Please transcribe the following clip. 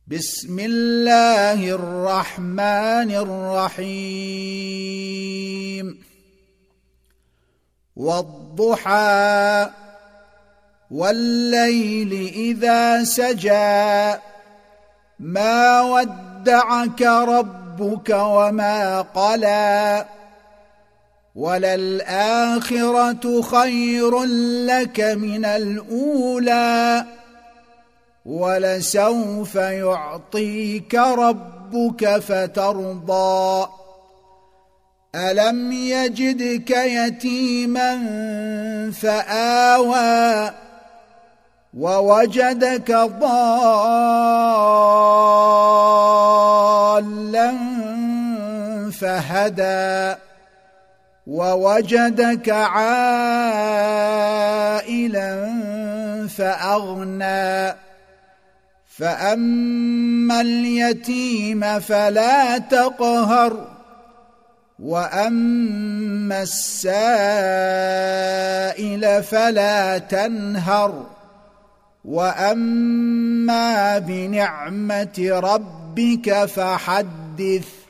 بسم الله الرحمن الرحيم والضحى والليل إذا سجى ما ودعك ربك وما قلى وللآخرة خير لك من الأولى ولسوف يعطيك ربك فترضى ألم يجدك يتيما فآوى ووجدك ضالا فهدى ووجدك عائلا فأغنى فأما اليتيم فلا تقهر وأما السائل فلا تنهر وأما بنعمة ربك فحدث